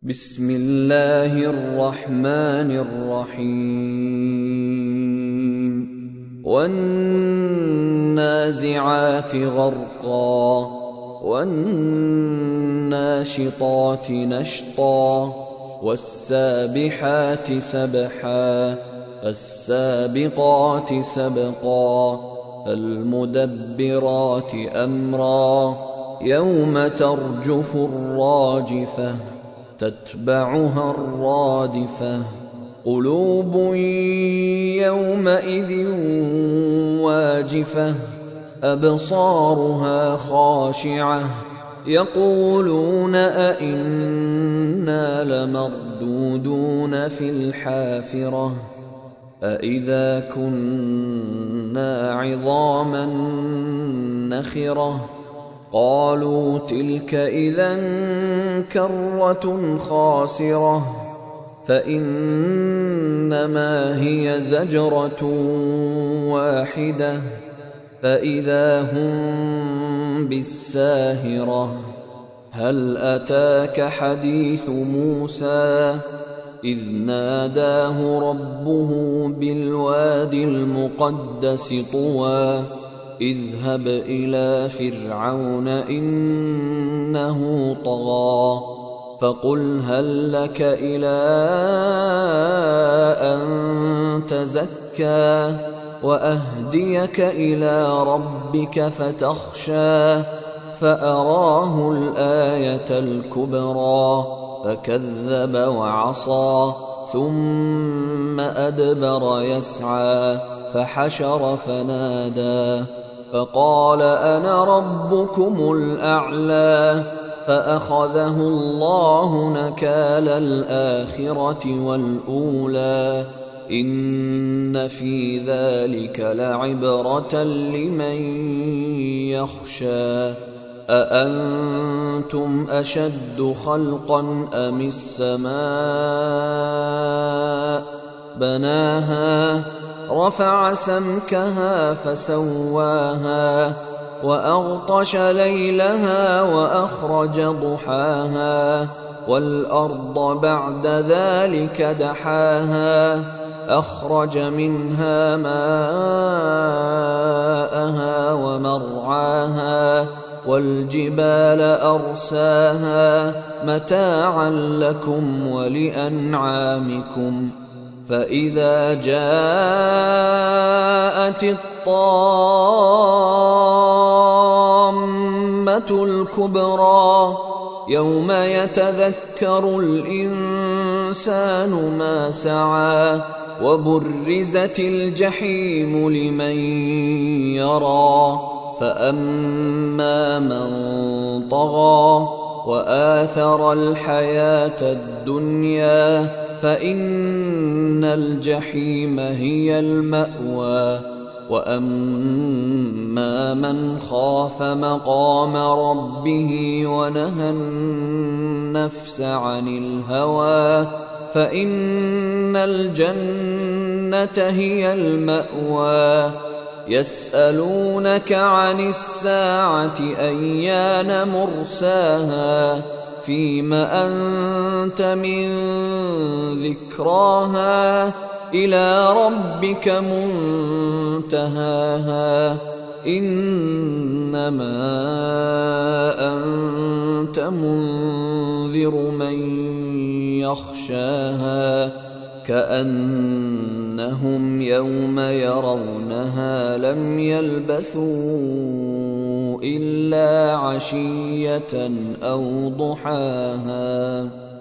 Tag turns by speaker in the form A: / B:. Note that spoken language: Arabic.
A: بسم الله الرحمن الرحيم والنازعات غرقا والناشطات نشطا والسابحات سبحا فالسابقات سبقا فالمدبرات أمرا يوم ترجف الراجفة تتبعها الرادفة قلوب يومئذ واجفة أبصارها خاشعة يقولون أئنا لمردودون في الحافرة أئذا كنا عظاما نخرة قالوا تلك إذا كرة خاسرة فإنما هي زجرة واحدة فإذا هم بالساهرة هل أتاك حديث موسى إذ ناداه ربه بالوادي المقدس طوى اذهب إلى فرعون إنه طغى فقل هل لك إلى أن تزكى وأهديك إلى ربك فتخشى فأراه الآية الكبرى فكذب وعصى ثم أدبر يسعى فحشر فنادى فقال أنا ربكم الأعلى فأخذه الله نكال الآخرة والأولى إن في ذلك لعبرة لمن يخشى أأنتم أشد خلقا أم السماء بناها رفع سمكها فسواها وأغطش ليلها وأخرج ضحاها والأرض بعد ذلك دحاها أخرج منها ماءها ومرعاها والجبال أرساها متاعا لكم ولأنعامكم فإذا جاءت الطامة الكبرى يوم يتذكر الإنسان ما سعى وبرزت الجحيم لمن يرى فأما من طغى وآثر الحياة الدنيا فإن الجحيم هي المأوى وأما من خاف مقام ربه ونهى النفس عن الهوى فإن الجنة هي المأوى يسألونك عن الساعة أيان مرساها فيم أنت من ذكراها إلى ربك منتهاها إنما أنت منذر من يخشاها كأنهم يوم يرونها لم يلبثوا إلا عشية أو ضحاها